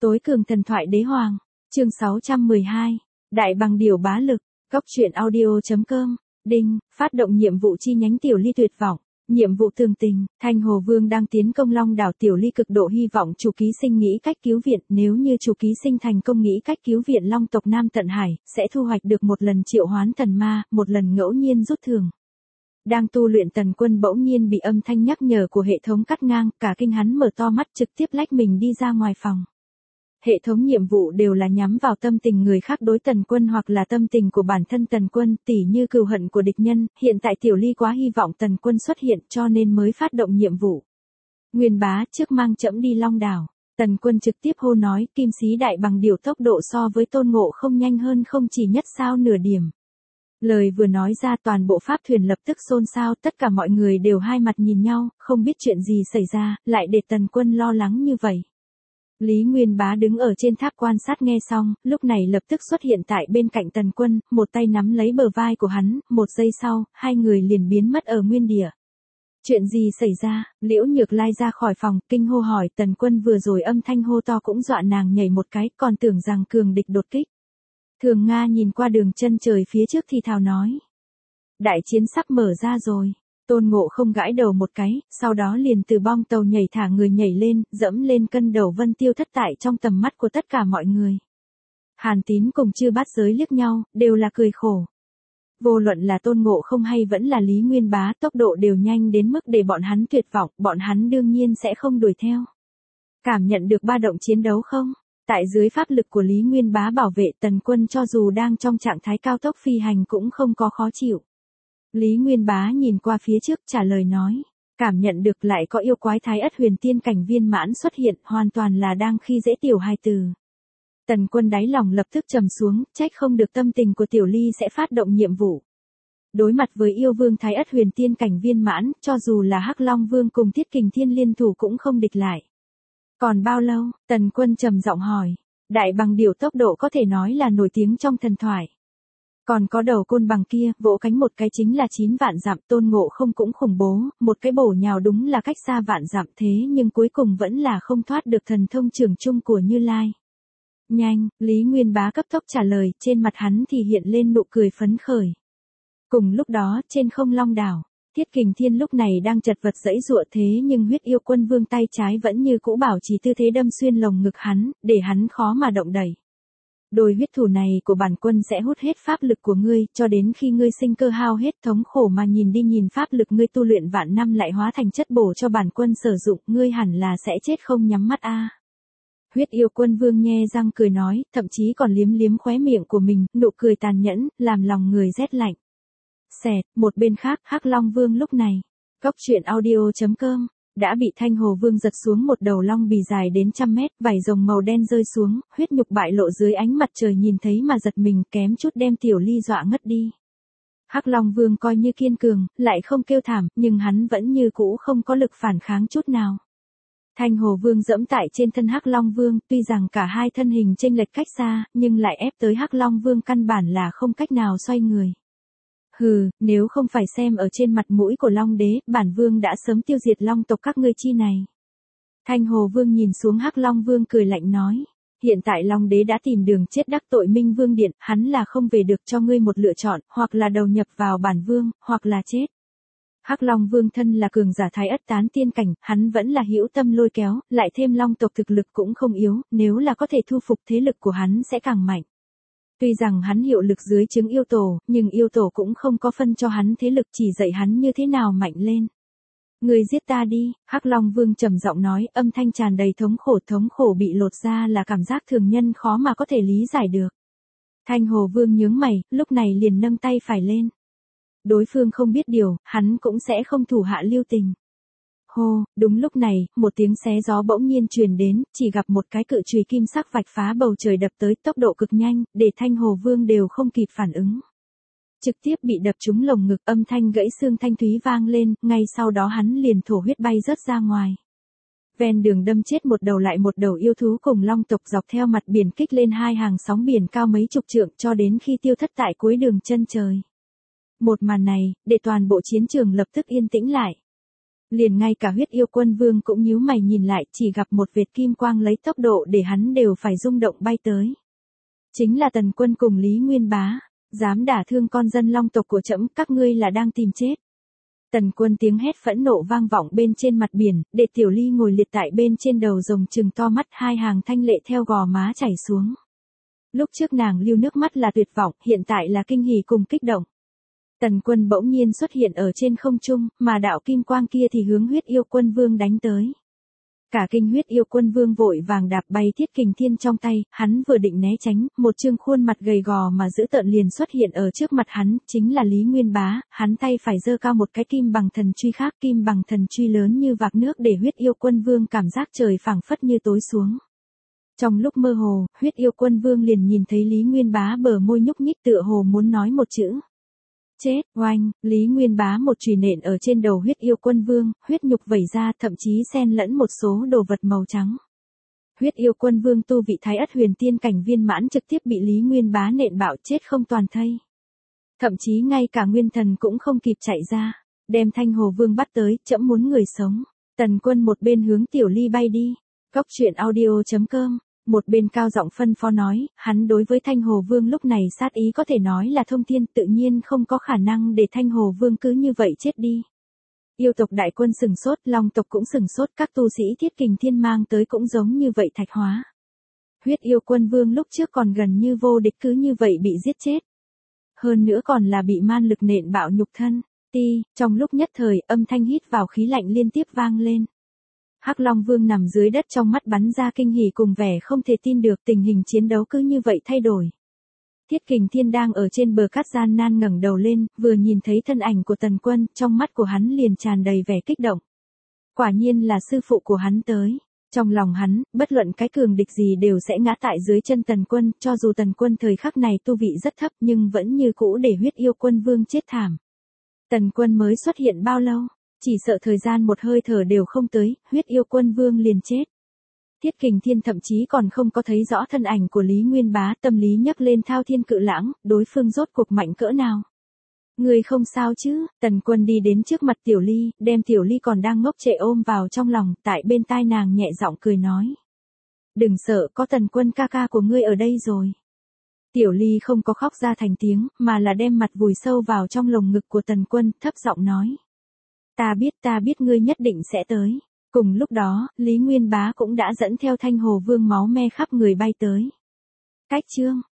Tối cường thần thoại đế hoàng, chương 612, Đại bằng điểu bá lực, góc truyện audio.com, đinh, phát động nhiệm vụ chi nhánh Tiểu Ly tuyệt vọng, nhiệm vụ tường tình, Thanh Hồ Vương đang tiến công Long đảo Tiểu Ly cực độ hy vọng chủ ký sinh nghĩ cách cứu viện, nếu như chủ ký sinh thành công nghĩ cách cứu viện Long tộc Nam Tận Hải, sẽ thu hoạch được một lần triệu hoán thần ma, một lần ngẫu nhiên rút thường. Đang tu luyện Tần Quân bỗng nhiên bị âm thanh nhắc nhở của hệ thống cắt ngang, cả kinh hắn mở to mắt trực tiếp lách mình đi ra ngoài phòng. Hệ thống nhiệm vụ đều là nhắm vào tâm tình người khác đối Tần Quân hoặc là tâm tình của bản thân Tần Quân, tỉ như cừu hận của địch nhân, hiện tại Tiểu Ly quá hy vọng Tần Quân xuất hiện cho nên mới phát động nhiệm vụ. Nguyên bá trước mang trẫm đi Long đảo, Tần Quân trực tiếp hô nói, kim sĩ đại bằng điểu tốc độ so với Tôn Ngộ không nhanh hơn không chỉ nhất sao nửa điểm. Lời vừa nói ra toàn bộ pháp thuyền lập tức xôn xao, tất cả mọi người đều hai mặt nhìn nhau, không biết chuyện gì xảy ra, lại để Tần Quân lo lắng như vậy. Lý Nguyên Bá đứng ở trên tháp quan sát nghe xong, lúc này lập tức xuất hiện tại bên cạnh Tần Quân, một tay nắm lấy bờ vai của hắn, một giây sau, hai người liền biến mất ở nguyên địa. Chuyện gì xảy ra? Liễu Nhược Lai ra khỏi phòng, kinh hô hỏi, Tần Quân vừa rồi âm thanh hô to cũng dọa nàng nhảy một cái, còn tưởng rằng cường địch đột kích. Thường Nga nhìn qua đường chân trời phía trước thì thào nói. Đại chiến sắp mở ra rồi. Tôn Ngộ không gãi đầu một cái, sau đó liền từ bong tàu nhảy thả người nhảy lên, dẫm lên cân đầu Vân Tiêu thất tại trong tầm mắt của tất cả mọi người. Hàn Tín cùng Chư Bát Giới liếc nhau, đều là cười khổ. Vô luận là Tôn Ngộ không hay vẫn là Lý Nguyên Bá, tốc độ đều nhanh đến mức để bọn hắn tuyệt vọng, bọn hắn đương nhiên sẽ không đuổi theo. Cảm nhận được ba động chiến đấu không? Tại dưới pháp lực của Lý Nguyên Bá bảo vệ, Tần Quân cho dù đang trong trạng thái cao tốc phi hành cũng không có khó chịu. Lý Nguyên Bá nhìn qua phía trước trả lời nói, cảm nhận được lại có yêu quái Thái Ất Huyền Tiên cảnh viên mãn xuất hiện, hoàn toàn là đang khi dễ tiểu hài tử. Tần Quân đáy lòng lập tức trầm xuống, trách không được tâm tình của Tiểu Ly sẽ phát động nhiệm vụ. Đối mặt với yêu vương Thái Ất Huyền Tiên cảnh viên mãn, cho dù là Hắc Long Vương cùng Thiết Kình Thiên liên thủ cũng không địch lại. Còn bao lâu? Tần Quân trầm giọng hỏi. Đại bằng điểu tốc độ có thể nói là nổi tiếng trong thần thoại. Còn có đầu côn bằng kia, vỗ cánh một cái chính là 9 vạn dặm, Tôn Ngộ không cũng khủng bố, một cái bổ nhào đúng là cách xa vạn dặm, thế nhưng cuối cùng vẫn là không thoát được thần thông trường chung của Như Lai. Nhanh, Lý Nguyên Bá cấp tốc trả lời, trên mặt hắn thì hiện lên nụ cười phấn khởi. Cùng lúc đó, trên không Long đảo, Thiết Kình Thiên lúc này đang chật vật giãy giụa, thế nhưng huyết yêu quân vương tay trái vẫn như cũ bảo trì tư thế đâm xuyên lồng ngực hắn, để hắn khó mà động đậy. Đôi huyết thủ này của bản quân sẽ hút hết pháp lực của ngươi, cho đến khi ngươi sinh cơ hao hết thống khổ mà nhìn đi nhìn pháp lực ngươi tu luyện vạn năm lại hóa thành chất bổ cho bản quân sử dụng, ngươi hẳn là sẽ chết không nhắm mắt a. Huyết yêu quân vương nhe răng cười nói, thậm chí còn liếm liếm khóe miệng của mình, nụ cười tàn nhẫn, làm lòng người rét lạnh. Xẹt, một bên khác, Hắc Long Vương lúc này, góc truyện audio.com, đã bị Thanh Hồ Vương giật xuống một đầu long bì dài đến 100 mét, vảy rồng màu đen rơi xuống, huyết nhục bại lộ dưới ánh mặt trời nhìn thấy mà giật mình, kém chút đem Tiểu Ly dọa ngất đi. Hắc Long Vương coi như kiên cường, lại không kêu thảm, nhưng hắn vẫn như cũ không có lực phản kháng chút nào. Thanh Hồ Vương dẫm tại trên thân Hắc Long Vương, tuy rằng cả hai thân hình chênh lệch cách xa, nhưng lại ép tới Hắc Long Vương căn bản là không cách nào xoay người. Hừ, nếu không phải xem ở trên mặt mũi của Long Đế, bản vương đã sớm tiêu diệt Long tộc các ngươi chi này. Thanh Hồ Vương nhìn xuống Hắc Long Vương cười lạnh nói, hiện tại Long Đế đã tìm đường chết đắc tội Minh Vương Điện, hắn là không về được, cho ngươi một lựa chọn, hoặc là đầu nhập vào bản vương, hoặc là chết. Hắc Long Vương thân là cường giả Thái Ất tán tiên cảnh, hắn vẫn là hữu tâm lôi kéo, lại thêm Long tộc thực lực cũng không yếu, nếu là có thể thu phục thế lực của hắn sẽ càng mạnh. Tuy rằng hắn hiệu lực dưới trướng yêu tổ, nhưng yêu tổ cũng không có phân cho hắn thế lực, chỉ dạy hắn như thế nào mạnh lên. Người giết ta đi, Hắc Long Vương trầm giọng nói, âm thanh tràn đầy thống khổ bị lột ra là cảm giác thường nhân khó mà có thể lý giải được. Thanh Hồ Vương nhướng mày, lúc này liền nâng tay phải lên. Đối phương không biết điều, hắn cũng sẽ không thủ hạ lưu tình. Hô, đúng lúc này, một tiếng xé gió bỗng nhiên truyền đến, chỉ gặp một cái cự chùy kim sắc vạch phá bầu trời đập tới, tốc độ cực nhanh, để Thanh Hồ Vương đều không kịp phản ứng. Trực tiếp bị đập trúng lồng ngực, âm thanh gãy xương thanh thúy vang lên, ngay sau đó hắn liền thổ huyết bay rớt ra ngoài. Ven đường đâm chết một đầu lại một đầu yêu thú cùng long tộc, dọc theo mặt biển kích lên hai hàng sóng biển cao mấy chục trượng cho đến khi tiêu thất tại cuối đường chân trời. Một màn này, để toàn bộ chiến trường lập tức yên tĩnh lại. Liền ngay cả huyết yêu quân vương cũng nhíu mày nhìn lại, chỉ gặp một vệt kim quang lấy tốc độ để hắn đều phải rung động bay tới. Chính là Tần Quân cùng Lý Nguyên Bá, dám đả thương con dân Long tộc của trẫm, các ngươi là đang tìm chết. Tần Quân tiếng hét phẫn nộ vang vọng bên trên mặt biển, để Tiểu Ly ngồi liệt tại bên trên đầu rồng trừng to mắt, hai hàng thanh lệ theo gò má chảy xuống. Lúc trước nàng lưu nước mắt là tuyệt vọng, hiện tại là kinh hỉ cùng kích động. Tần Quân bỗng nhiên xuất hiện ở trên không trung, mà đạo kim quang kia thì hướng huyết yêu quân vương đánh tới. Cả kinh huyết yêu quân vương vội vàng đạp bay Thiết Kình Thiên trong tay, hắn vừa định né tránh, một trương khuôn mặt gầy gò mà dữ tợn liền xuất hiện ở trước mặt hắn, chính là Lý Nguyên Bá, hắn tay phải giơ cao một cái kim bằng thần truy khác, kim bằng thần truy lớn như vạc nước để huyết yêu quân vương cảm giác trời phảng phất như tối xuống. Trong lúc mơ hồ, huyết yêu quân vương liền nhìn thấy Lý Nguyên Bá bờ môi nhúc nhích tựa hồ muốn nói một chữ. Chết, oanh, Lý Nguyên Bá một chùy nện ở trên đầu huyết yêu quân vương, huyết nhục vẩy ra, thậm chí xen lẫn một số đồ vật màu trắng. Huyết yêu quân vương tu vị Thái Ất Huyền Tiên cảnh viên mãn trực tiếp bị Lý Nguyên Bá nện bạo chết không toàn thây. Thậm chí ngay cả nguyên thần cũng không kịp chạy ra, đem Thanh Hồ Vương bắt tới, trẫm muốn người sống. Tần Quân một bên hướng Tiểu Ly bay đi. Cốc truyện audio.com, một bên cao giọng phân phó nói, hắn đối với Thanh Hồ Vương lúc này sát ý có thể nói là thông thiên, tự nhiên không có khả năng để Thanh Hồ Vương cứ như vậy chết đi. Yêu tộc đại quân sừng sốt, Long tộc cũng sừng sốt, các tu sĩ Thiết Kình Thiên mang tới cũng giống như vậy thạch hóa. Huyết yêu quân vương lúc trước còn gần như vô địch cứ như vậy bị giết chết. Hơn nữa còn là bị man lực nện bạo nhục thân. Trong lúc nhất thời, âm thanh hít vào khí lạnh liên tiếp vang lên. Hắc Long Vương nằm dưới đất, trong mắt bắn ra kinh hỉ cùng vẻ không thể tin được, tình hình chiến đấu cứ như vậy thay đổi. Thiết Kình Thiên đang ở trên bờ cát gian nan ngẩng đầu lên, vừa nhìn thấy thân ảnh của Tần Quân, trong mắt của hắn liền tràn đầy vẻ kích động. Quả nhiên là sư phụ của hắn tới. Trong lòng hắn, bất luận cái cường địch gì đều sẽ ngã tại dưới chân Tần Quân, cho dù Tần Quân thời khắc này tu vị rất thấp nhưng vẫn như cũ để huyết yêu quân vương chết thảm. Tần Quân mới xuất hiện bao lâu? Chỉ sợ thời gian một hơi thở đều không tới, huyết yêu quân vương liền chết. Thiết Kình Thiên thậm chí còn không có thấy rõ thân ảnh của Lý Nguyên Bá, tâm lý nhấc lên thao thiên cự lãng, đối phương rốt cuộc mạnh cỡ nào. Người không sao chứ? Tần Quân đi đến trước mặt Tiểu Ly, đem Tiểu Ly còn đang ngốc trệ ôm vào trong lòng, tại bên tai nàng nhẹ giọng cười nói. Đừng sợ, có Tần Quân ca ca của ngươi ở đây rồi. Tiểu Ly không có khóc ra thành tiếng, mà là đem mặt vùi sâu vào trong lồng ngực của Tần Quân, thấp giọng nói. Ta biết ngươi nhất định sẽ tới. Cùng lúc đó, Lý Nguyên Bá cũng đã dẫn theo Thanh Hồ Vương máu me khắp người bay tới. Cách chương